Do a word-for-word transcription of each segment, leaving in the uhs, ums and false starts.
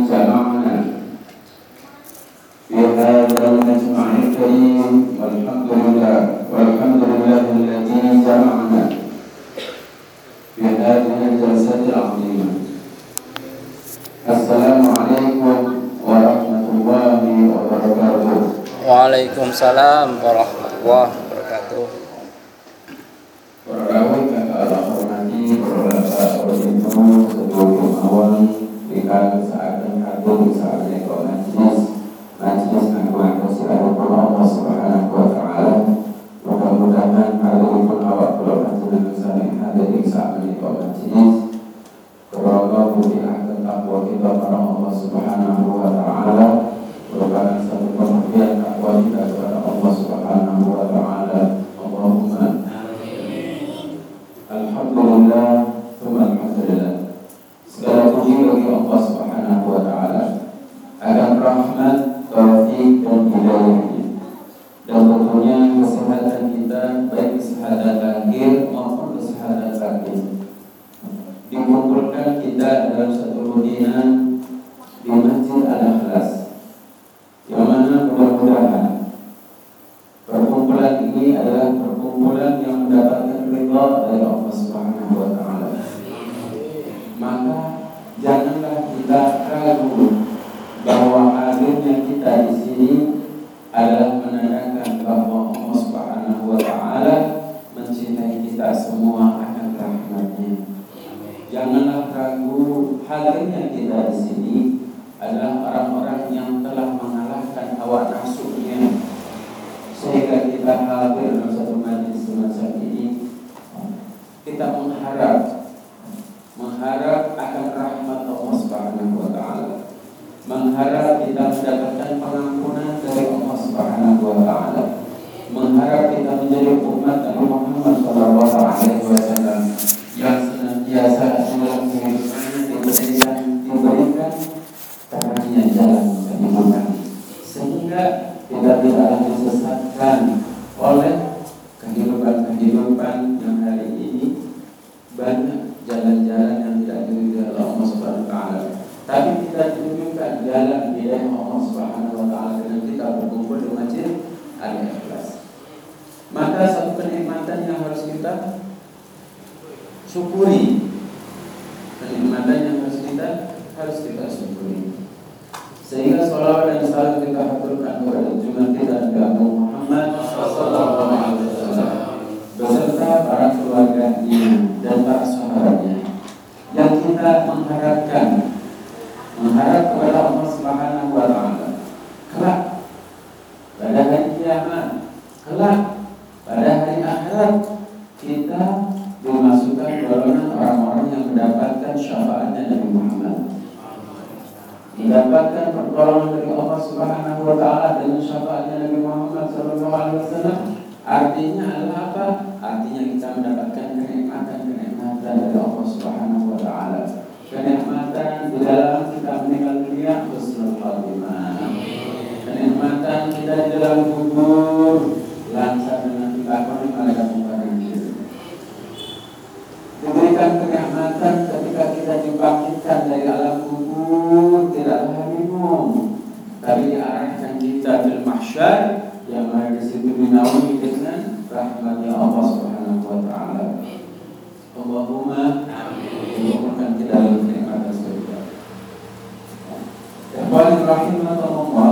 جمعنا في هذا المجمع الكريم والحمد لله والحمد لله الذي جمعنا في هذه الجلسة العظيمة. السلام عليكم ورحمة الله وبركاته. Waalaikumsalam warahmatullahi wabarakatuh. Para rawat yang Allah hormati, para para ibu, seluruh awam, jika saatnya hadir saatnya kau majlis, majlis akan bersiar Allah Subhanahu Wa Taala. Mudah-mudahan hari ini pun awak kalau hadir bersama hadir saatnya kau majlis. Kerana budi akan takwa kita pada Allah Subhanahu Wa Taala. Merupakan satu pembuktian takwa kita kepada Allah Subhanahu Wa Taala. Allahumma Alhamdulillah, alhamdulillah. Segala puji bagi Allah Subhanahu Wa Taala akan rahmat, taufik dan hidayahnya. Dan tentunya kesehatan kita, baik kesehatan lahir maupun kesehatan batin, dikumpulkan kita dalam satu rutinan di Masjid Al-Ikhlas, yang mana mudah-mudahan perkumpulan ini adalah perkumpulan yang mendapatkan ridha dari Allah Subhanahu Wa Taala. Maka janganlah kita ragu bahwa hadirnya kita di sini adalah menandakan bahwa Allah Subhanahu Wa Taala mencintai kita semua akan rahmat-Nya. Janganlah ragu hadirnya kita di sini adalah orang-orang yang telah mengalahkan hawa nafsunya, sehingga kita hadir dalam satu majlis semacam ini. Kita mengharap mengharap akan rahmat Allah Subhanahu Wa Taala, mengharap kita mendapatkan pengampunan dari Allah Subhanahu Wa Taala, mengharap kita menjadi umat Nabi Muhammad Shallallahu Alaihi Wasallam yang senantiasa dalam kehidupannya diberikan diberikan terangnya jalan kehidupan, sehingga kita tidaklah disesatkan oleh kehidupan-kehidupan yang hari ini banyak jalan-jalan yang tidak diridhoi oleh Allah Subhanahu Wa Taala. Tapi kita tunjukkan jalan hidayah Allah Subhanahu Wa Taala dengan kita berkumpul di Masjid Al-Ikhlas. Maka satu kenikmatan yang harus kita syukuri, kenikmatan yang harus kita harus kita syukuri. Sehingga sholawat dan salam kita haturkan kepada junjungan kita Nabi Muhammad sallallahu alaihi wasallam beserta para keluarganya dan para sahabatnya, yang kita mengharapkan mengharap kepada Allah Subhanahu Wa Taala kelak pada hari kiamat, kelak pada hari akhirat, kita dimasukkan golongan orang-orang yang mendapatkan syafaatnya Nabi Muhammad, mendapatkan pertolongan dari Allah Subhanahu Wa Taala dengan syafaatnya Nabi Muhammad sallallahu alaihi wasallam. Artinya adalah apa? Artinya kita mendapatkan kenikmatan-kenikmatan dari Allah Subhanahu Wa Taala. Kenikmatan di dalam kita meninggal dunia, husnul khatimah. Kenikmatan kita di dalam kubur, langsung dengan dilakoni malaikat mukarramin. Diberikan kenikmatan ketika kita dibangkitkan dari alam kubur, tidaklah bingung, tapi diarahkan kita ke mahsyar, yang mana di situ dinaungi dengan rahmatnya Allah Subhanahu Wa Taala. Allahumma amin. Kita dalam kenikmatan surga. Ikhwan rahimakumullah,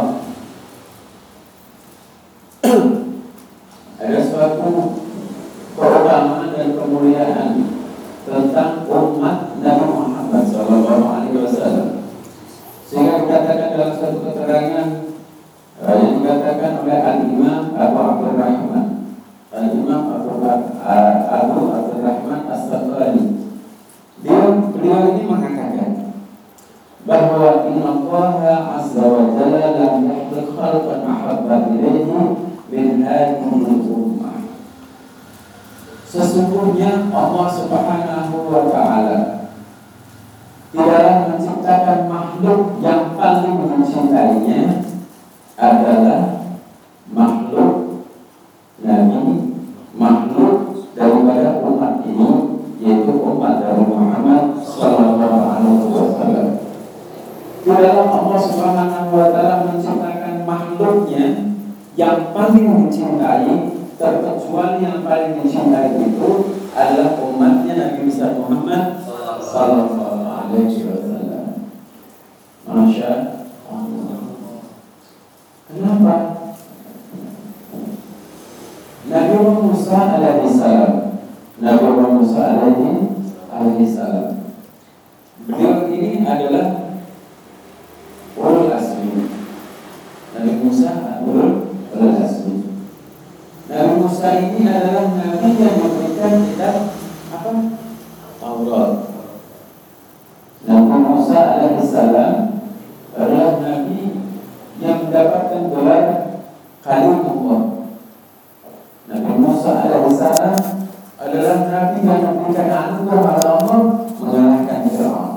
ada suatu keutamaan dan kemuliaan tentang umat Nabi Muhammad sallallahu alaihi wasallam, sehingga dikatakan dalam satu keterangan yang dikatakan oleh Al-Imam Abu Abdurrahman Al-Imam Abu Abu Abdurrahman As-Sabani, beliau beliau ini mengatakan bahwa Inna Allah Azza wa Jalla lam yakhluq khalqan ahabba ilayhi min hadhihi ummah. Sesungguhnya Allah Subhanahu Wa Taala tidaklah menciptakan makhluk yang paling mencintainya adalah makhluk Nabi, makhluk daripada umat ini, yaitu umat dari Muhammad sallallahu alaihi wasallam. di dalam Allah Subhanahu wa taala menciptakan makhluknya yang paling dicintai, terkecuali yang paling dicintai itu adalah umatnya Nabi besar Muhammad sallallahu alaihi wasallam. Masya Allah. Kenapa? Nabi Musa alaihi salam, Nabi Musa alaihi salam, beliau ini adalah ulul azmi. Nabi Musa ulul azmi. Nabi Musa ini adalah nabi yang memberikan kitab apa? Taurat. Nabi Musa alaihi salam adalah nabi yang mendapatkan gelar Kalimullah. Nabi Musa alaihi salam adalah nabi yang memberikan anugerah oleh Allah mengalahkan Fir'aun.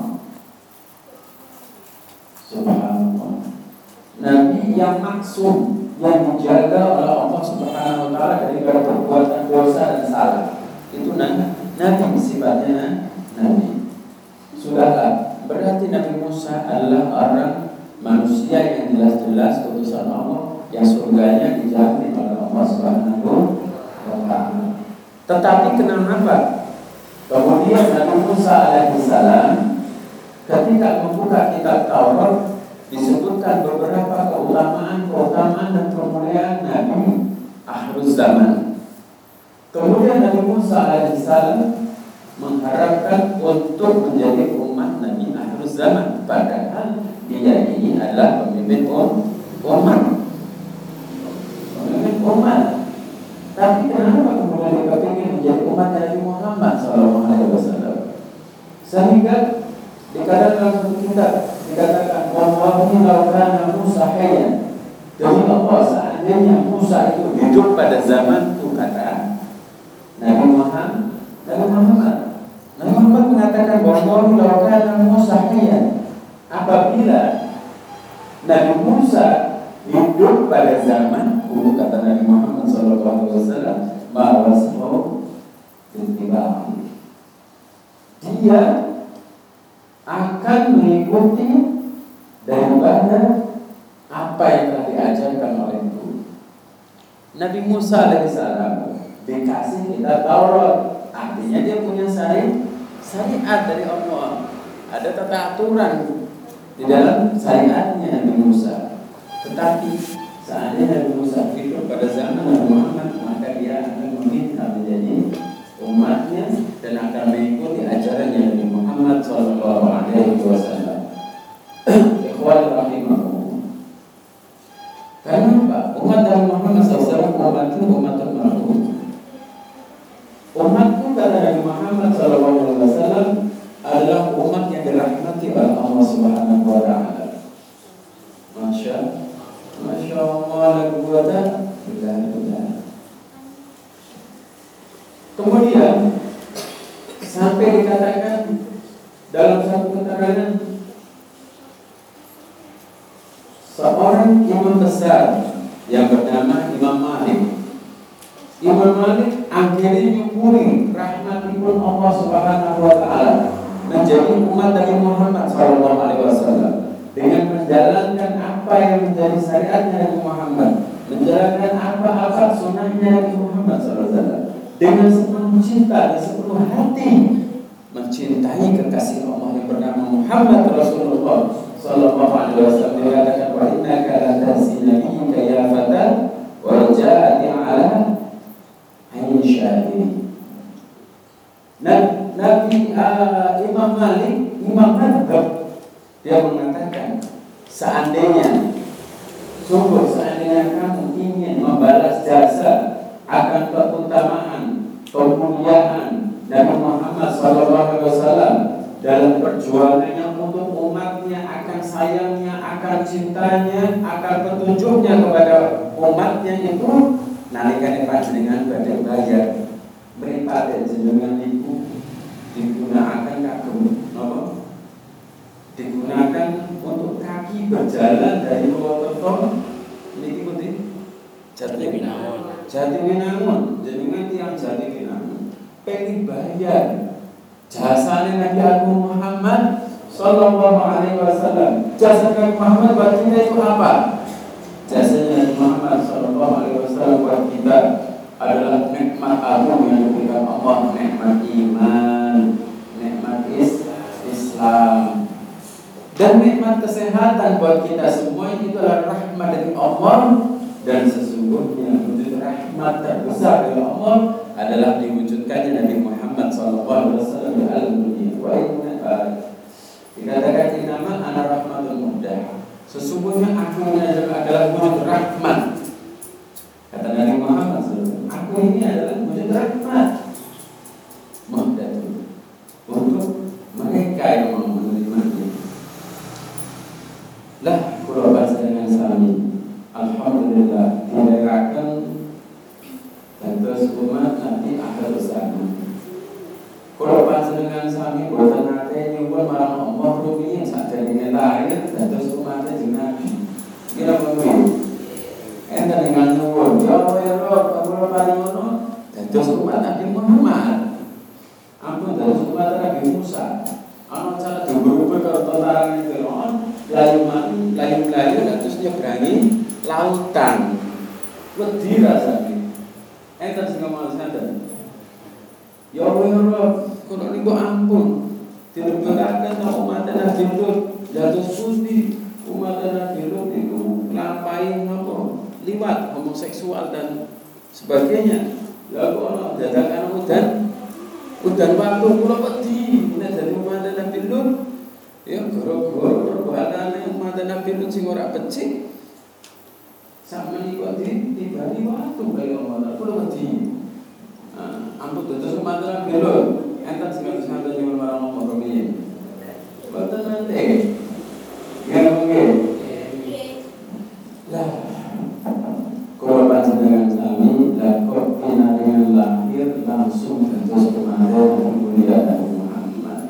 Subhanallah. Nabi yang maksum, yang dijaga oleh Allah Subhanahu wa taala dari perbuatan dosa dan salah. Itu nabi sifatnya nabi. Sudahlah, berarti Nabi Musa adalah orang manusia yang jelas-jelas utusan Allah yang surganya dijamin oleh Allah Subhanahu wa taala. Tetapi kenapa? Kemudian Nabi Musa alaihissalam ketika membuka kitab Taurat disebutkan beberapa keutamaan, keutamaan dan kemuliaan Nabi akhir zaman. Kemudian Nabi Musa alaihissalam mengharapkan untuk menjadi umat Nabi akhir zaman, padahal dia ini adalah pemimpin umat, pemimpin umat. Tapi kenapa kemudian dia kepingin menjadi umat Nabi Muhammad Sallallahu Alaihi Wasallam? Sehingga dikatakan dalam satu kitab dikatakan wallahi law kana Musa hayyan, demi Allah seandainya Musa itu hidup pada zaman itu, kata Nabi Muhammad Nabi Muhammad Nabi Muhammad mengatakan wallahi law kana Musa hayyan, apabila Nabi Musa hidup pada zaman itu, kata Nabi Muhammad Sallallahu Alaihi Wasallam, ma'asmu ditibah, dia akan mengikuti daripada apa yang telah diajarkan oleh itu. Nabi Musa alaihissalam dikasih kitab Taurat, artinya dia punya syari syariat dari Allah, ada tata aturan di dalam syariatnya Nabi Musa. Tetapi seandainya Nabi Musa hidup pada zaman Nabi Muhammad, maka dia akan meminta menjadi umatnya dan akan mengikuti ajarannya Nabi Muhammad Sallallahu Alaihi Wasallam. Ikhwan rahimahullah. Kenapa? Umat Nabi Muhammad Sallallahu Alaihi Wasallam umat itu umat termakhluk. Umatku kata Nabi Muhammad Sallallahu Alaihi Wasallam adalah umat yang dirahmati oleh Allah Subhanahu Wa Taala. Masya, Masya Allah la quwwata illa billah. Kemudian sampai dikatakan dalam satu keterangan seorang imam besar yang bernama Imam Malik. Imam Malik akhirnya menyukuri rahmatipun Allah Subhanahu wa taala menjadi umat dari Muhammad sallallahu alaihi wasallam dengan menjalankan apa yang menjadi syariatnya Nabi Muhammad, menjalankan apa-apa sunnahnya Nabi Muhammad sallallahu alaihi wasallam dengan sepenuh cinta dan sepenuh hati, mencintai kekasih Allah yang bernama Muhammad Rasulullah sallallahu alaihi wasallam. Dikatakan wa innaka la tahsi nabiyyika ya fata wa ja'ati ala ayyi syahidi. Nabi uh, Imam Malik, Imam Madzhab, dia mengatakan seandainya sungguh seandainya kamu ingin membalas jasa akan keutamaan, kemuliaan Nabi Muhammad sallallahu alaihi wasallam dalam perjuangannya untuk umatnya, akan sayangnya, akan cintanya, akan petunjuknya kepada umatnya itu, nalikan panjenengan badhe bayar mripate jenengan niku digunakan kagem napa? Digunakan untuk kaki berjalan dari Purwokerto niki pundi? Jatiwinangun. Jatiwinangun, jenengan tiyang Jatiwinangun pengen bayar jasane Nabi Agung Muhammad sallallahu alaihi wasallam jasa Nabi Muhammad buat kita itu apa? Jasanya Nabi Muhammad Shallallahu Alaihi Wasallam buat kita adalah nikmat agung yang diberikan Allah, nikmat iman, nikmat Islam, dan nikmat kesehatan buat kita semua. Itu adalah rahmat dari Allah, dan sesungguhnya wujud rahmat terbesar dari Allah adalah diwujudkannya Nabi Muhammad Shallallahu Alaihi Wasallam di alam dunia. Wa inna dikatakan nama anak rahmatul mudah. Sesungguhnya aku ini adalah wujud rahmat. Kata Nabi Muhammad shallallahu alaihi wasallam, aku ini adalah wujud rahmat mudah untuk mereka yang mau menerimanya. Lah, kalau bahasa dengan sami, alhamdulillah tidak akan dan terus umat nanti akan bersama. Kalau bahasa dengan sami, buatan hati nyumbul malah Allah rupiah saja dengan lahir dan terus umatnya dengan kita menunggu. Enda dengan nyumbul, ya Allah ya Allah, kalau paling mana dan terus umat Nabi Muhammad. Ampun terus umat Nabi Musa. Anak cara diubur-ubur kalau tentara yang Fir'aun, layu mati, layu layu dan terus nyeberangi lautan. Wedi rasanya. Enda sing ngomong sadar. Ya Allah ya Allah, kalau ini ampun. Dilebarkan sama umat Nabi Lut, jatuh putih umat Nabi Lut itu lampain apa? Liwat homoseksual dan sebagainya. Ya Allah, dadakan udan, udan waktu kula wedi, nek dari umat Nabi Lut, ya gara-gara perbuatan umat Nabi Lut sing ora becik. Sama niku tibani waktu kaya Allah, kula wedi. Ampun dados umat Nabi Lut. Enten sing ngatus-ngatus nyuwun marang Allah rumiyin. Boten nanti. Ya mungkin. Lah. Kalau panjenengan sami lah kok dengan lahir langsung dados kemarin mulia Nabi Muhammad.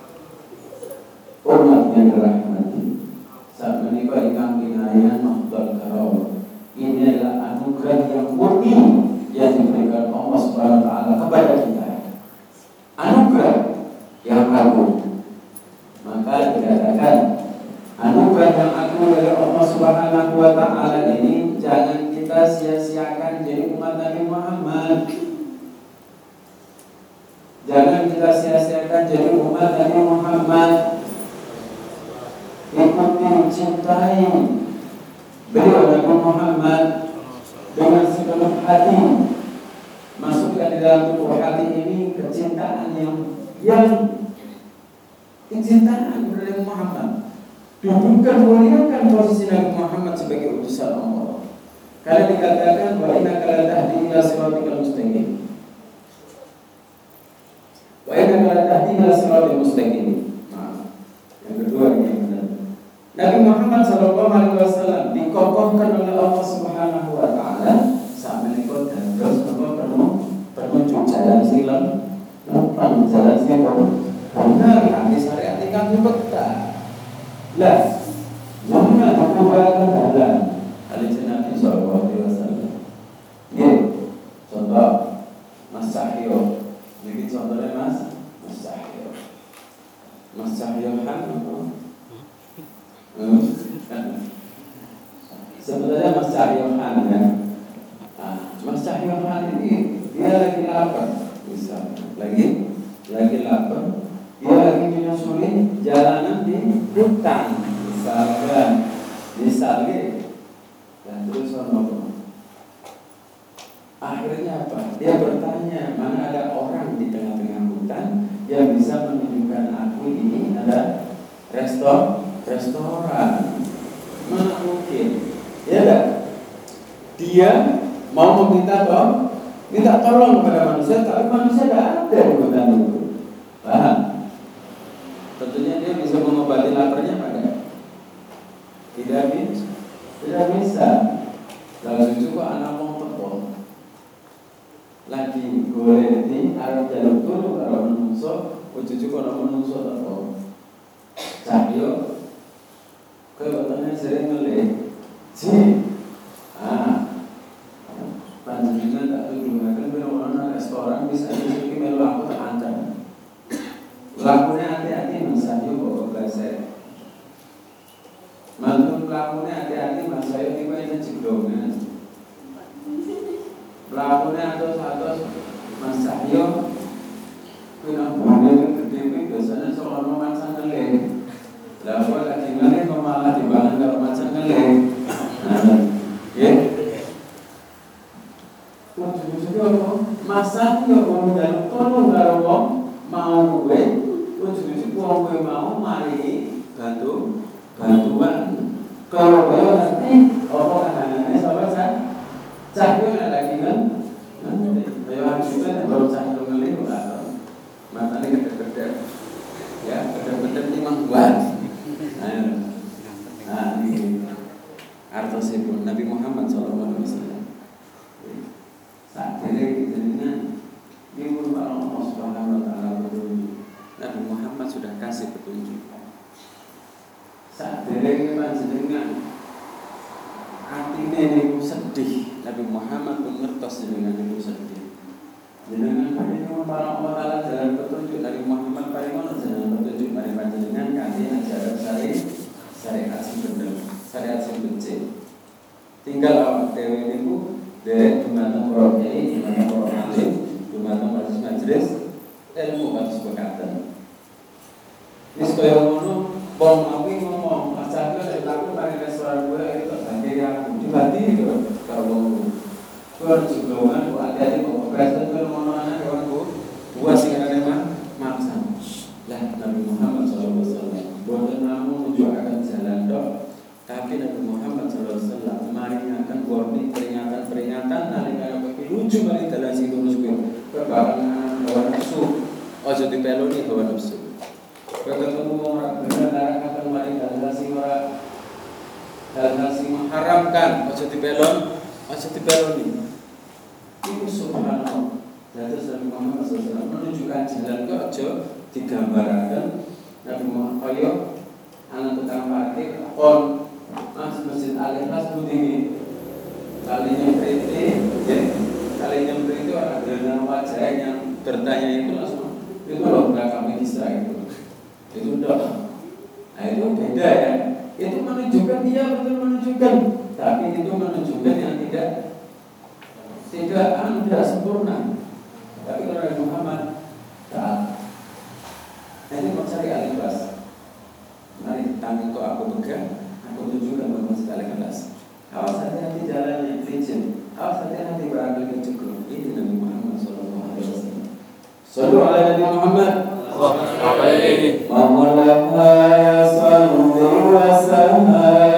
Umat yang dirahmati. Saat menika ingkang pinayan Mahdhul Karam. Ini adalah anugerah yang murni yang diberikan Allah Subhanahu wa taala kepada kita. Anugerah yang agung. Maka dikatakan anugerah yang agung dari Allah Subhanahu wa taala ini jangan kita sia-siakan jadi umat Nabi Muhammad. Jangan kita sia-siakan jadi umat Nabi Muhammad. Ikuti, cintai beliau Nabi Muhammad dengan segenap hati. Masukkan di dalam tubuh hati ini kecintaan yang yang kecintaan kepada Muhammad. Dudukan, muliakan posisi Nabi Muhammad sebagai utusan Allah. Karena dikatakan wa innaka la tahdi ila siratal mustaqim. Wa innaka la tahdi ila siratal mustaqim. Nah, yang kedua ini yang benar. Nabi Muhammad sallallahu alaihi wasallam dikokohkan oleh Allah Subhanahu wa taala sampai nikah dan terus penuju jalan silam, lempang jalan silam. Benar, nanti syariat ikan dibekta. Lah, jangan berubahkan jalan. Hadis Nabi Sallallahu Alaihi Wasallam. Ini contoh Mas Cahyo. Jadi contohnya Mas Mas Cahyo. Mas Cahyo kan? Sebenarnya Mas Cahyo kan ya. Mas Cahyo kan ini dia lagi lapar, bisa lagi lagi lapar, dia lagi menyusuri jalanan di hutan, misalkan, misalnya, dan terus ono. Akhirnya apa? Dia bertanya, mana ada orang di tengah-tengah hutan yang bisa menunjukkan aku ini ada resto, restoran? Mana mungkin? Ya tak? Dia mau meminta tolong, minta tolong kepada manusia, tapi manusia tidak ada di hutan itu. Paham? Tentunya dia bisa mengobati laparnya pada tidak bisa, tidak bisa. Kalau cucu kok anak mau tepung, lagi boleh di arah jalur dulu kalau menungso, cucu kok nak menungso tepung. Cahyo, kebetulannya sering ngelih, si, ah. Panjenengan tak tujuakan benar-benar restoran bisa disuruh melu aku tak ancam. Lakunya hati-hati Mas Ayu bawa belajar. melakukannya hati-hati mas saya ini banyak ceblongan. Melakukannya atas-atas mas saya kena bunyi gede biasanya soal memaksa ngelih. Lah kok lagi ngelih kok malah dibangun kalau macam ngelih. Nah, ya. Masa yo wong jaluk tolong karo wong mau kowe, ujug-ujug wong kowe mau mari bantu bantuan. Kalau kowe nanti apa kahanane sapa cah? Cah kowe lagi kan? Ayo harusnya baru cah ngelih kok. Matane gede-gede. Ya, gede-gede timang buat. Ayo. Nah, ini artosipun Nabi Muhammad sallallahu alaihi wasallam. Saat ini jadinya ibu Allah Subhanahu wa taala petunjuk. Nabi Muhammad sudah kasih petunjuk. Saat ini panjenengan atine niku sedih, Nabi Muhammad pun ngertos jenengan niku sedih. Jenengan niku para Allah taala jalan petunjuk Nabi Muhammad paringono jalan petunjuk mari panjenengan kanthi ajaran syariat syariat sing bener, syariat sing becik. Tinggal awak dhewe niku dari dumateng para kiai, dumateng para alim, dumateng majelis-majelis ilmu kados bekatan. Wis kaya ngono, wong mau ngomong, aja kok laku paring restoran gue itu bagi aku dibati karo wong. Kuwi juga kok ada-ada kok presiden karo ngono ana kawan ku. Dua sing ana mah maksa. Lah Nabi Muhammad sallallahu alaihi wasallam boten namung menunjukkan jalan dok, tapi Nabi Muhammad sallallahu alaihi wasallam meringatkan warning peringatan-peringatan nalika kowe lucu mari dalan sing terus kowe kebakan hawa nafsu aja dipeloni hawa nafsu kowe ketemu wong ora bener narakan mari dalan sing ora dalan sing mengharamkan aja dipelon aja dipeloni itu subhanallah. Dados Nabi Muhammad sallallahu alaihi wasallam menunjukkan jalan kok aja digambarkan Nabi Muhammad kaya anak tukang parkir kon Mas Masjid Al-Ikhlas Budingi kalinya berita ya, kalinya berita ada nama wajah yang bertanya itu langsung itu loh belakang registra itu itu udah nah itu beda ya, itu menunjukkan dia betul menunjukkan tapi itu menunjukkan yang tidak tidak tidak sempurna. Tapi kalau Nabi Muhammad tak ini mau cari Al-Ikhlas mari tangan kok aku pegang aku tunjukkan bahwa sekali kelas. Awas hati-hati jalannya licin. Awas hati-hati barangkali keceguk. Ini Nabi Muhammad sallallahu alaihi wasallam. Sallu ala Nabi Muhammad sallallahu alaihi wa sallam wa sallam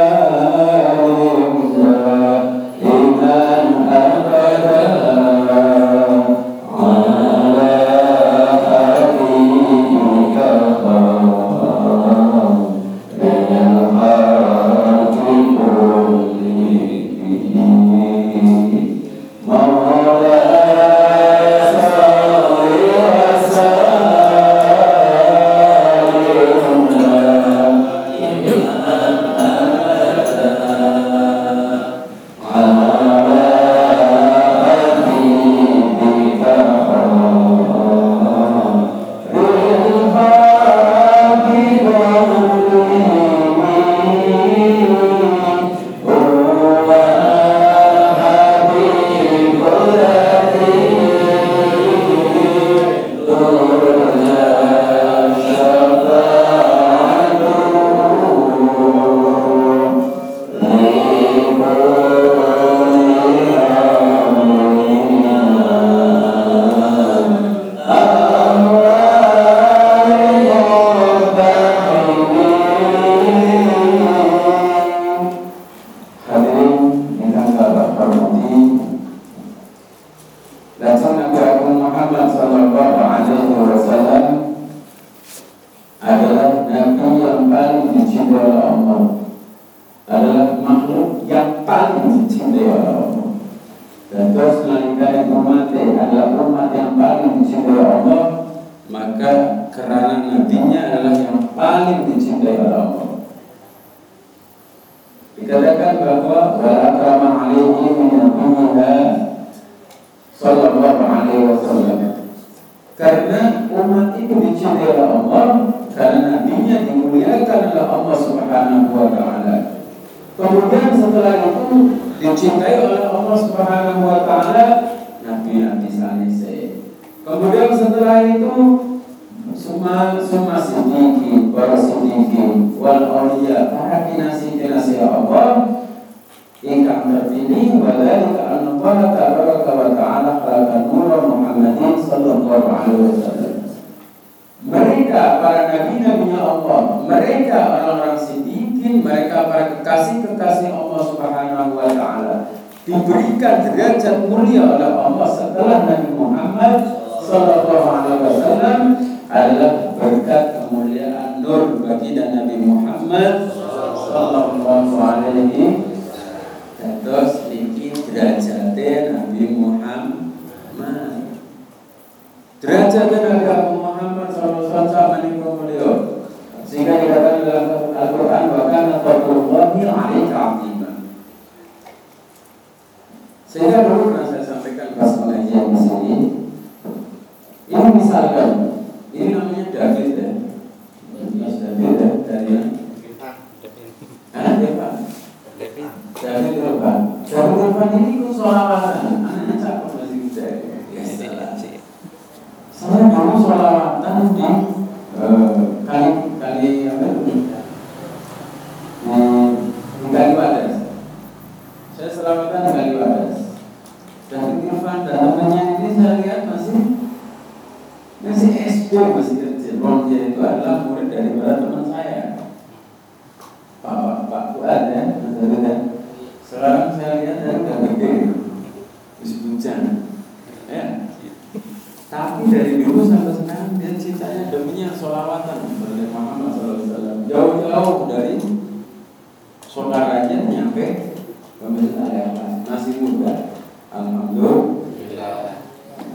dikatakan bahwa wa akrama alaihi min nabiyina sallallahu alaihi wasallam. Karena umat itu dicintai oleh Allah, karena nabinya dimuliakan oleh Allah Subhanahu wa taala. Kemudian setelah itu dicintai oleh Allah Subhanahu wa taala nabi-nabi saleh. Kemudian setelah itu semua semua siddiqin, para siddiqin, wal auliya, para kinasi-kinasi Allah ingkang terpilih wadzalika anna Allah tabaraka wa ta'ala khalaqa nura Muhammadin sallallahu alaihi wasallam. Mereka para nabi-nabinya Allah, mereka orang-orang siddiqin, mereka para kekasih-kekasih Allah Subhanahu wa taala diberikan derajat mulia oleh Allah setelah Nabi Muhammad sallallahu alaihi wasallam adalah berkat kemuliaan nur bagi dan Nabi Muhammad sallallahu alaihi terus niki derajate Nabi Muhammad. Derajat Nabi Muhammad sallallahu alaihi wasallam niku mulia. Sehingga dikatakan dalam Al-Qur'an wa kana fadlullahi 'alaika 'azima. Sehingga dulu pernah saya sampaikan pas pengajian di sini. Ini misalkan, ini namanya David ya. Mas David ya dari mana? Ah, Depan. David Irfan. David Irfan ini ku sholawatan. Anaknya cakep masih muda. Ya salah. Saya dulu sholawatan di uh, kali kali apa itu? Di, di Kali Wadas. Saya sholawatan di Kali Wadas. David Irfan dan temannya ini saya lihat masih masih S D, masih kecil. Ron dia itu adalah murid dari teman saya. Pak Pak Fuad ya, betul-betul. Sekarang saya lihat dari udah gede, bisa hujan, ya. Tapi dari dulu sampai sekarang dia cintanya deminya sholawatan kepada Muhammad sallallahu alaihi wasallam. Jauh-jauh dari saudaranya nyampe pemerintah daerah, masih muda. Alhamdulillah.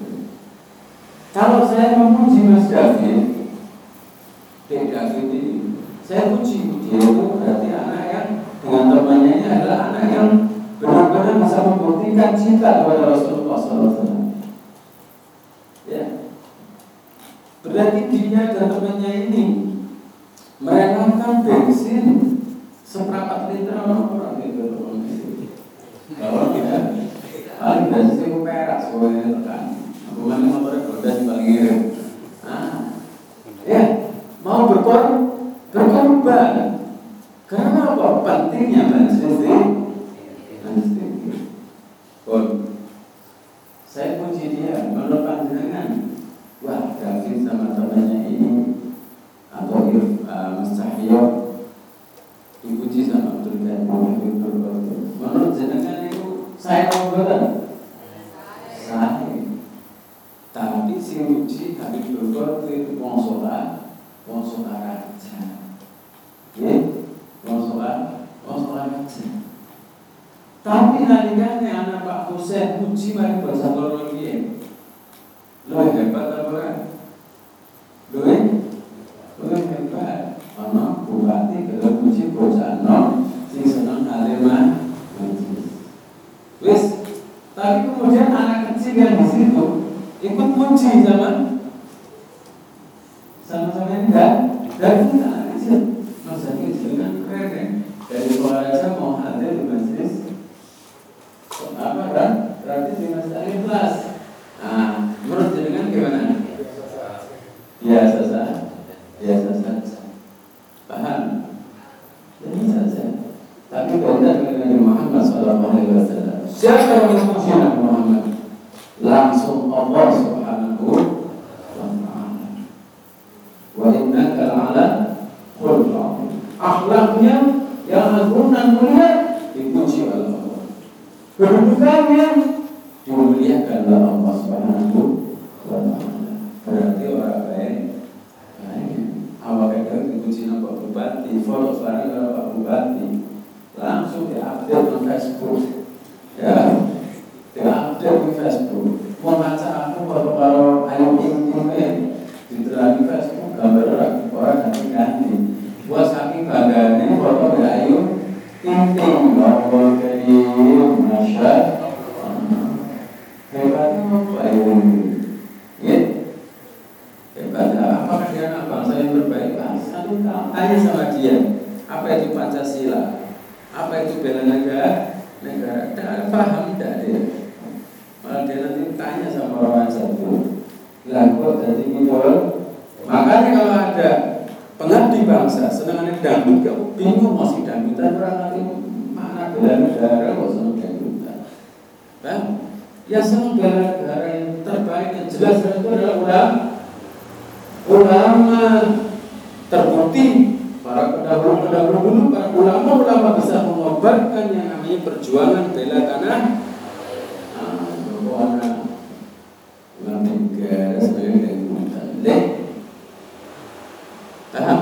Kalau saya memuji Mas David, Dek David ini, saya puji dia itu berarti anak yang dengan temannya ini adalah anak yang benar-benar bisa membuktikan cinta kepada Rasulullah sallallahu alaihi wasallam. Ya, berarti dia dan temannya ini merelakan bensin seperempat liter orang gitu loh. Kalau tidak, paling bensin itu perak soalnya kan. Bukan motornya bodas paling ngirim. Ah, ya mau berkorban, berkorban. Karena apa? Pentingnya bensin. Bensin. Bon, saya puji dia, menurut pandangan, wah David sama temannya ini atau uh, Mas Cahyo dipuji sama Abdul Qadir. Menurut jenengan itu saya mau betul. Saya. Tapi si uji Habib Nurul itu mau sholat, mau sholat aja. Ya, mau sholat, mau sholat aja. Tapi nalikane anak Pak Husain uji mari bahasa loro iki. Luwih hebat apa ora? Luwih luwih hebat. Ana bupati gelem uji bocahno sing seneng alimah. Wis, tapi kemudian anak kecil yang di situ ikut muji sama sama-sama enggak dan kita anak kecil masa kecil kan keren ya dari sekolah aja mau hadir di majelis apa kan berarti di majelis kelas. Nah menurut jenengan gimana? Biasa saja, biasa saja, paham? Ini saja. Tapi beda dengan Muhammad sallallahu alaihi wasallam. Siapa yang memuji Nabi Muhammad? Langsung Allah Subhanahu wa ta'ala. Wa innaka la'ala khuluqin 'azim. Akhlaknya yang agung dan mulia dipuji oleh Allah. Kedudukannya dimuliakan oleh Allah Subhanahu wa ta'ala. Berarti orang baik. Baik. Awak itu dipuji oleh Pak Bupati, follow lari oleh Pak Bupati. Langsung diupdate di Facebook. Ya. Diupdate di Facebook. Mau baca aku kalau ayo ini diterang di Facebook gambar orang orang ganti-ganti. Buat saking bangganya foto dari ayu ting-ting bahwa dari Masya hebatnya apa ayu ya hebatnya apakah dia anak bangsa yang berbaik bangsa tanya sama dia apa itu Pancasila, apa itu bela negara, negara tidak paham tidak dia. Malah dia nanti tanya sama orang satu, lah kok jadi gitu? Makanya kalau ada pengabdi bangsa senangannya dangdut, kamu bingung masih dangdutan orang nanti mana bela negara kok senang dangdutan? Bang, yang senang bela negara yang terbaik yang jelas itu adalah ulama. Ulama terbukti. Para pendahulu-pendahulu dulu, para ulama-ulama bisa mengobarkan yang namanya perjuangan bela tanah. Ah, bagaimana negara sebagai negara, paham?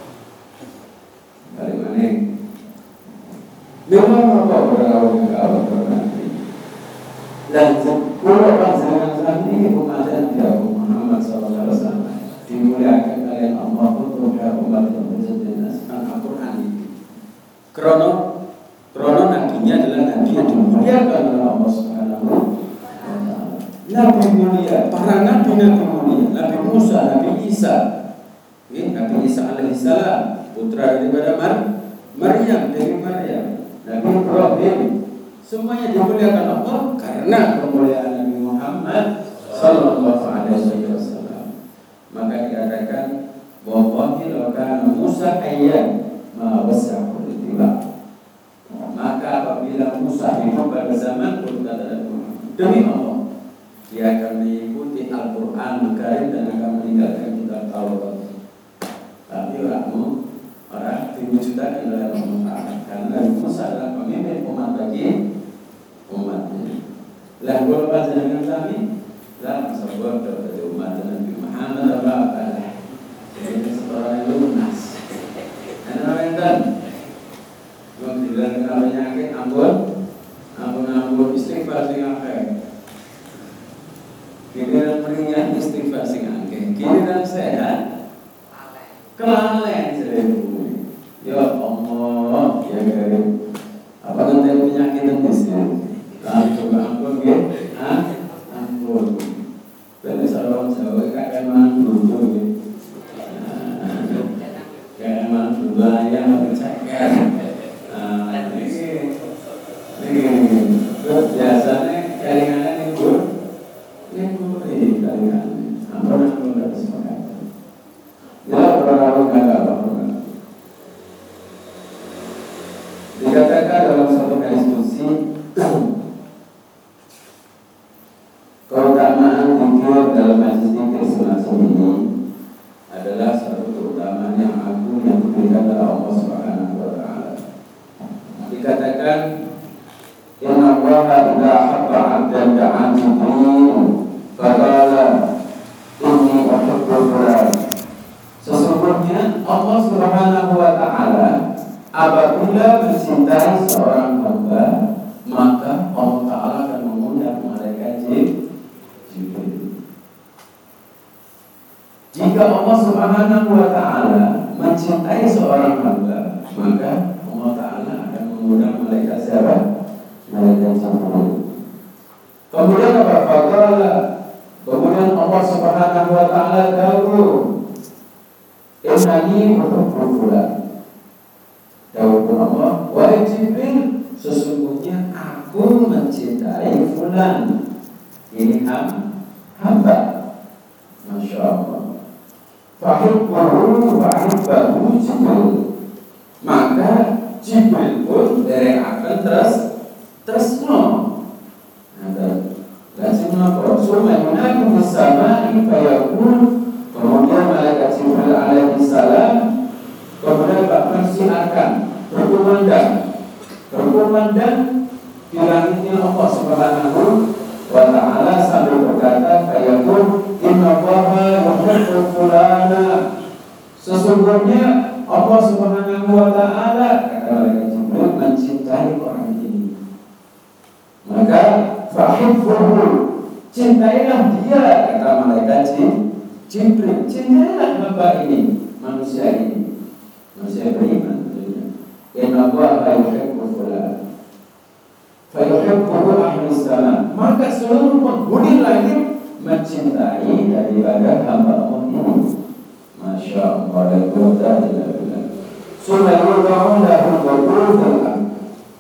Dari mana? Memang apa orang-orang kalau berarti. Dan sepuluh pasangan saat ini kematian dia Muhammad Sallallahu Alaihi Wasallam dimuliakan oleh Allah untuk umat yang Al-Quran ini. Krono, krono nabinya adalah nabi yang dimuliakan oleh Allah Subhanahu wa Ta'ala. Nabi mulia, para nabi nabi mulia, Nabi Musa, Nabi Isa, ini Nabi Isa alaihissalam, putra daripada Mar, Maryam dari Maryam, Nabi Ibrahim, semuanya dimuliakan Allah karena kemuliaan Nabi Muhammad Sallallahu Alaihi Wasallam. Maka dikatakan wallahi law kana Musa hayyan ma wasa'ahu ittiba. Maka apabila Musa hidup pada zaman kata demi Allah, dia akan mengikuti Al-Quran Al-Karim dan akan meninggalkan kitab Taurat. Tapi orangmu orang diwujudkan oleh Allah karena Musa adalah pemimpin umat bagi umatnya. Lah kalau panjenengan kami lah sabar dari umat Nabi Muhammad apa ini seorang yang lunas. Anak rentan, belum bilang kalau penyakit ampun, ampun ampun istighfar sing akeh. Giliran meriang istighfar sing akeh. Giliran sehat, kelalen seribu. Ya Allah, ya Karim. Apa nanti penyakit itu sih? Langsung ampun ya, ah ampun. Beli sarung Jawa kakek mandu tuh. Kayak mandu ayam atau ceker. Nah, ini ini biasanya kalingan itu ini ini kalingan. Apa yang kita sepakat? Ya orang-orang nggak apa-apa. Dikatakan dalam satu diskusi keutamaan zikir dalam majlis zikir semacam ini adalah satu keutamaan yang agung yang diberikan oleh Allah Subhanahu wa Ta'ala. Dikatakan inna Allaha idza habba 'abdan da'a Jibril faqala inni uhibbu fulan. Sesungguhnya Allah Subhanahu wa Ta'ala apabila mencintai seorang hamba, maka Allah Ta'ala akan mengundang malaikat Jibril. Jika Allah Subhanahu wa Ta'ala mencintai seorang hamba, maka Allah Ta'ala akan mengundang malaikat siapa? Malaikat Jibril. Kemudian apa? Faqala, kemudian Allah Subhanahu wa Ta'ala dawuh, innani uhibbu fulan. Dawuh Allah, wahai Jibril, sesungguhnya aku mencintai fulan. Ini hamba. Masya Allah. Fahibbahu fahibbahu Jibril. Maka Jibril pun dari akan terus terus no. Ada lazim apa? Summa yunakum bis-sama'i fayaqul. Kemudian malaikat Jibril alaihi salam kemudian bersiarkan berkumandang berkumandang di langitnya Allah Subhanahu wa Ta'ala sambil berkata fayaqul inna Allaha yuhibbu fulana. Sesungguhnya Allah Subhanahu wa Ta'ala kata malaikat Jibril mencintai orang ini. Maka fahibbuhu, cintailah dia kata malaikat Jibril. Cintailah hamba ini, manusia ini, manusia beriman tentunya. Inna Allaha yuhibbu fulana fayuhibbuhu ahlus salam. Maka seluruh penghuni langit mencintai daripada hamba Allah ini. Masya Allah, la quwwata illa billah. Summa yudha'u lahu al-qabul.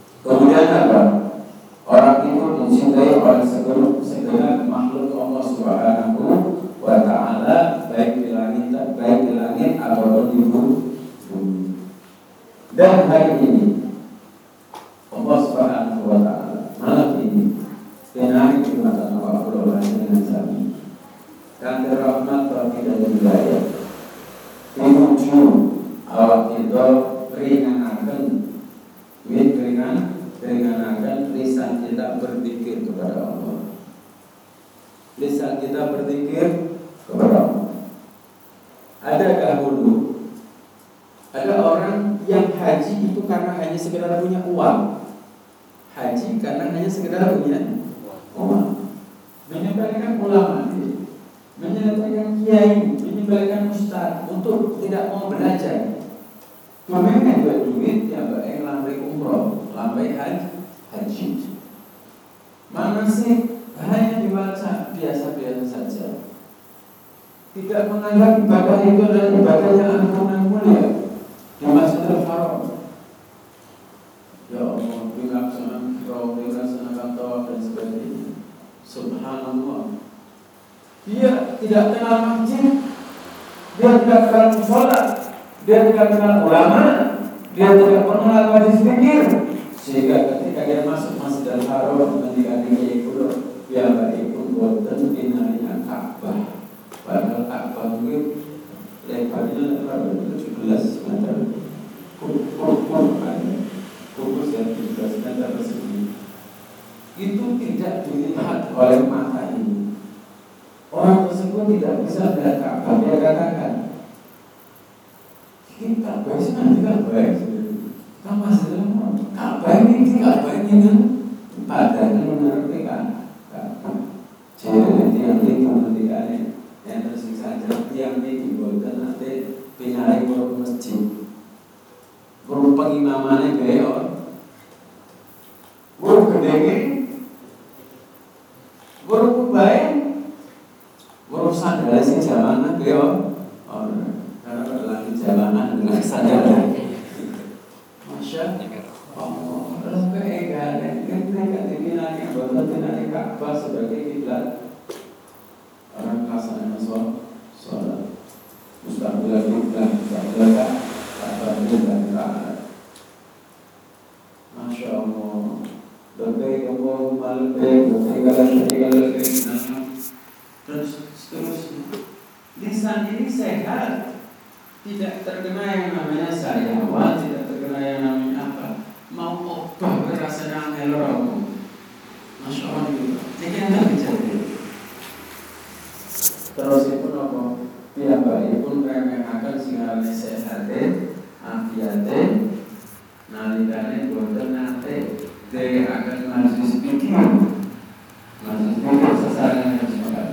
ini Allah Subhanahu wa taala malam ini kenari jumatan Allah dengan sami dan rahmat taufik dan hidayah menuju awak kita ringankan wit ringan ringankan lisan kita berzikir kepada Allah, lisan kita berzikir kepada Allah. Ada dahulu ada orang yang haji itu karena hanya sekedar punya uang, haji karena hanya sekedar punya uang, menyembelihkan ulama, menyembelihkan kiai, menyembelihkan ustaz untuk tidak mau belajar. Memang buat duit ya baik lambai umroh, lambai haji, haji. Mana sih hanya dibaca biasa-biasa saja. Tidak menganggap ibadah itu adalah ibadah yang agung dan mulia di Masjidil Haram. Ya Allah, dilaksanakan kau, dilaksanakan tawaf dan sebagainya. Subhanallah. Dia tidak kenal masjid, dia tidak kenal sholat, dia tidak kenal ulama, dia tidak mengenal majlis zikir, sehingga ketika dia masuk Masjidil Haram ketika dia ikut dia ikut boten dinarinya Ka'bah, padahal Ka'bah itu lebarnya tujuh belas meter, kubus yang tujuh belas meter persegi. Itu tidak dilihat oleh mata ini. Orang tersebut tidak bisa melihat Ka'bah. Dia katakan, ini Ka'bah ini nanti Ka'bah kan masih dalam Ka'bah ini Ka'bah ini kan padahal menurut Ka'bah. Jadi yang ini kemudian yang tersiksa yang ini dibuatkan nanti penyari guru masjid, guru pengimamannya beyor, guru gedenge, guru kubain, guru sandal sing jamanan beyor, karena adalah jamanan dengan sandal. Masya Allah, terus keegalan, ketika dipinari anggota pinari Ka'bah sebagai kiblat. Orang kasarnya sholat, sholat mustaqbil kiblat, mustaqbil Ka'bah dan Ka'bah. Masya Allah. Lebih Allahumma lebih, lebih kalau lebih kalau lebih. Terus seterusnya. Lisan ini sehat, tidak terkena yang namanya syahwat, tidak terkena yang namanya apa. Mau obah berasanya melorong. Masya Allah itu. Ini yang terjadi. Terus itu nopo piyambakipun remehaken singarane sehate afiyate nalikane boten nate dheweaken majlis pikir majlis pikir sesarengan semangat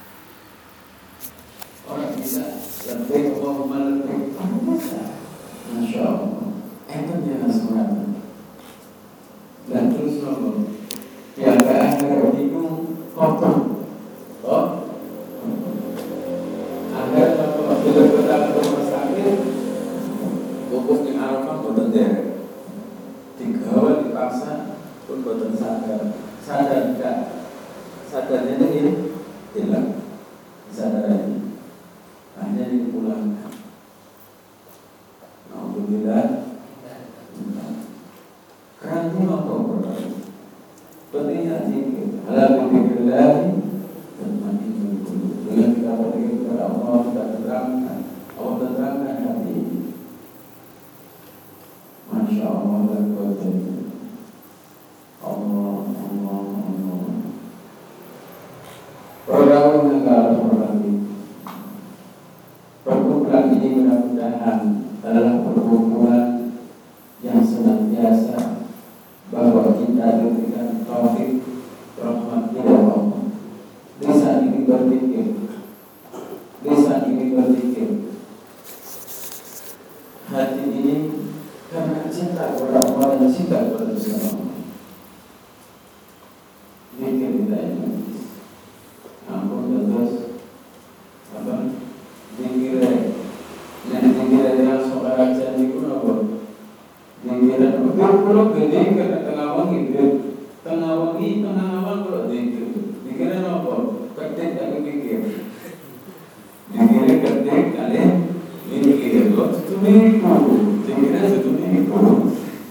orang bisa lebih Allahumma lebih Masya Allah enten dia semangat dan terus nopo piyambak akhir itu kotor oh agar bila berdatang ke rumah sakit pupuk yang Arafah boten derek digawa dipaksa pun boten sadar sadar tidak sadarnya ini hilang kesadarannya hanya dipulangkan. Alhamdulillah kerana apa berlaku pentingnya zikir ala billahi dengan kita berpikir kepada Allah kita terangkan Allah terangkan hati ini. Masya Allah dan kuasa Allah Allah Allah pergaulan negara seperti perkumpulan ini mudah-mudahan adalah perkumpulan yang senantiasa bahwa kita diberikan taufik rahmat dari Allah. Lisan ini berpikir, lisan ini berpikir, hati ini karena cinta kepada Allah dan cinta kepada Rasulullah. Zikir kita ini, ampun terus apa? Zikir, yang zikir yang seorang janji pun apa? Zikir itu kalau beda karena tengah wangi, tengah wangi, tengah awal kalau zikir, zikirnya apa? Ketik tak mikir, dikira ketik kalian mikir, lo itu minggu, dikira itu minggu,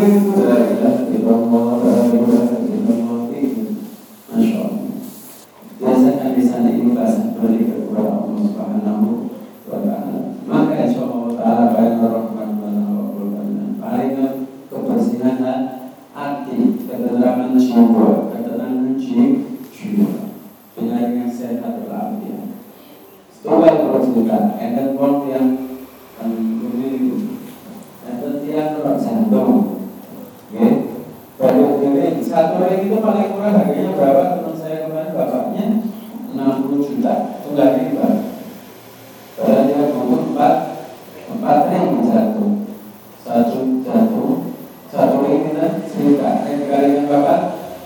itu la ilaha illallah, la ilaha illallah itu. Masya Allah. Biasanya di sana ini bahasa berikan kepada Allah Subhanahu wa Ta'ala. Maka insya Allah Ta'ala baik rahmat wa barakatuh. Paling kebersihan hati, ketenangan jiwa, ketenangan jiwa, penyaringan sehat walafiat. Setelah terus kita, enten orang yang memiliki, enten tiang orang jantung, ya. Baru ini satu ring itu paling murah harganya berapa? Teman saya kemarin bapaknya enam puluh juta, tunggal riba. Padahal dia butuh empat empat ring jatuh, satu jatuh, satu ring itu cerita. Ring kalinya berapa?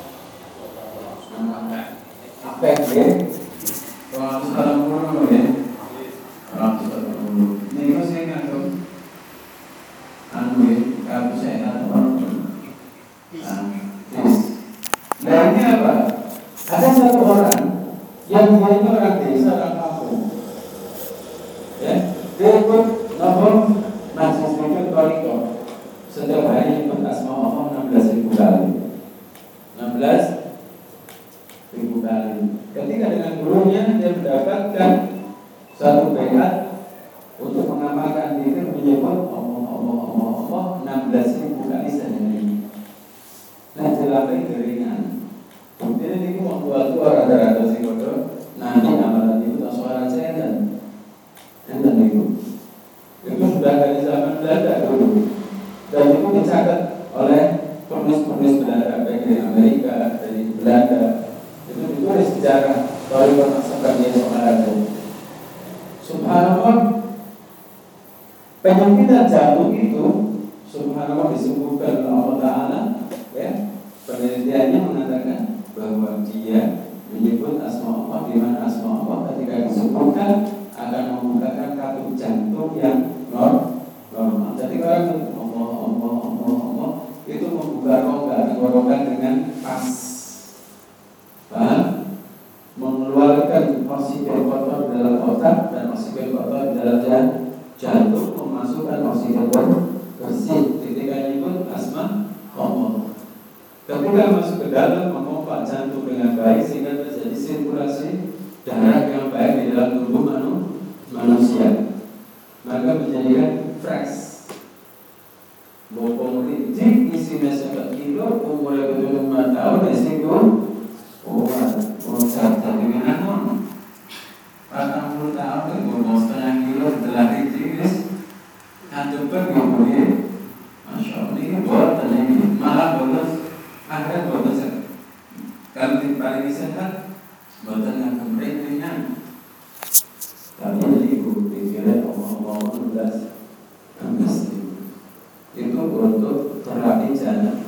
Apa ya? Kalau salam dulu ya, kalau salam dulu. Ini kau saya ngaku, anu ya, kamu saya ngaku. Nah ini apa? Ada satu orang yang dia ini orang desa, orang kampung. Ya, dia ikut nomor majlis zikir Toriko. Setiap hari ikut asma Allah enam belas ribu kali. enam belas ribu kali. Ketika dengan gurunya dia mendapatkan satu bayat untuk mengamalkan diri menyebut Allah Allah Allah Allah enam belas ribu kali sehari. Nah jelapai keringan. Kemudian ini mau tua-tua rata-rata si kodoh. Nanti amalan itu tak suara saya dan enten itu. Itu sudah dari zaman Belanda dulu. Dan itu dicatat oleh penulis-penulis Belanda baik dari Amerika, dari Belanda. Itu ditulis sejarah dari kota sebagai seorang. Subhanallah, penyempitan jantung itu subhanallah disembuhkan oleh Allah Ta'ala. Ya, penelitiannya mengatakan bahwa dia menyebut asma Allah, di mana asma Allah ketika disebutkan akan membukakan katup jantung yang normal. Jadi kalau Allah Allah Allah Allah itu membuka rongga tenggorokan dengan pas, paham? Mengeluarkan oksigen kotor dalam otak dan oksigen kotor dalam jantung, memasukkan oksigen bersih. Ketika menyebut asma Allah, ketika masuk ke dalam memompa jantung dengan baik sehingga terjadi sirkulasi darah yang baik di dalam tubuh manu, manusia, maka menjadikan fresh. Bopong rinci isinya satu kilo, umurnya betul lima tahun, resiko kuat, kuat dengan anon. Patang puluh tahun, bopong setengah kilo setelah rinci, kantor pergi, masya Allah ini buat ini malah bonus. Akhirnya buatan sehat. Kalau paling sehat, buatan yang kemarin ringan. Kami jadi ibu pikiran Allah Allah belas, itu untuk terapi jantung.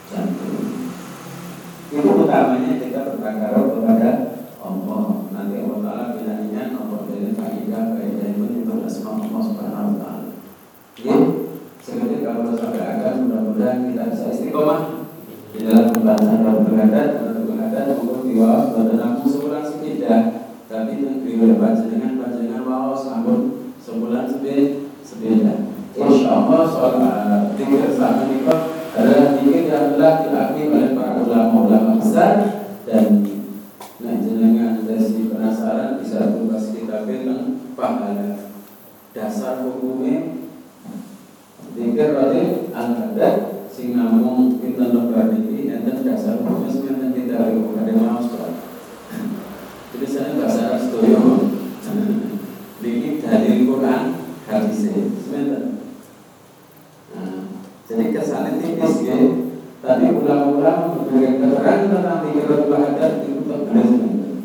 Itu utamanya kita bertakar kepada Allah. Nanti Allah Taala bilangnya Allah dari kaidah kaidah itu menyebut asma Allah Subhanahu Wa Taala. Ya, seperti kalau sampai akan mudah-mudahan kita bisa istiqomah di dalam pembahasan dan pengadat dan pengadat untuk diwawas pada nafsu sebulan sepeda, tapi negeri panjenengan panjenengan wawas namun sebulan sepeda. Insya Allah soal tiga sama ini adalah tiga yang telah diakui oleh para ulama-ulama besar dan panjenengan dari penasaran bisa tulis kitab tentang pahala dasar hukumnya tiga rajin al-adat. Sing namung kita lembar ini enten dasar hukumnya sebenarnya kita harus ada maus kan. Jadi saya bahasa Astoyo, ini dari Quran hadis sebenarnya. Jadi kesannya tipis ya. Tadi ulama-ulama memberikan keterangan tentang tiga adat itu terberes sebenarnya.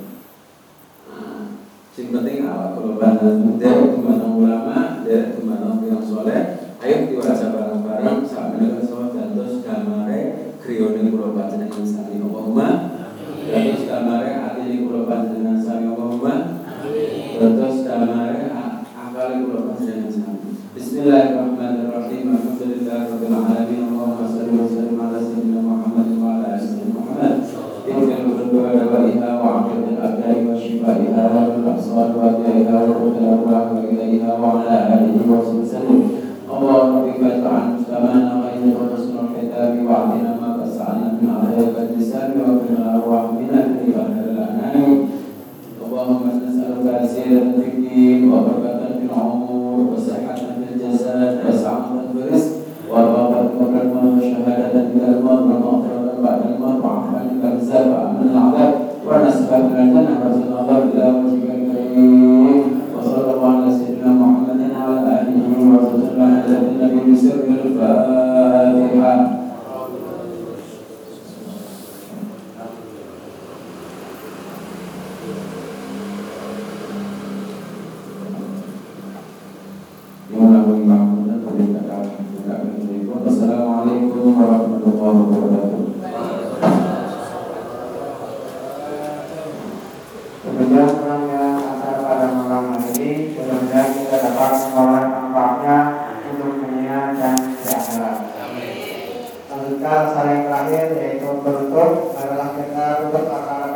Sing penting awak kalau bahasa dari kemana ulama, dari kemana yang soleh. Ayo diwasa bareng-bareng sampai dengan sholat dan terus gamare kriyone kula panjenengan sami Allahumma terus gamare atine kula panjenengan sami Allahumma terus gamare akale kula panjenengan sami. Bismillahirrahmanirrahim. Alhamdulillahirabbil alamin. Allahumma shalli wa sallim ala sayyidina Muhammad wa ala ali sayyidina Muhammad. Inna lillahi wa inna ilaihi raji'un. Shifaiha wal absar wa biha wa ruha wa ilayha wa ala alihi wa sallam. اللهم بك تعالى مستمعنا وإنك وتصنع الكتاب warahmatullahi wabarakatuh. Demikian penantian acara pada malam hari ini. Mudah-mudahan kita dapat mengolah manfaatnya untuk dunia dan di akhirat. Lanjutkan saling terakhir yaitu penutup.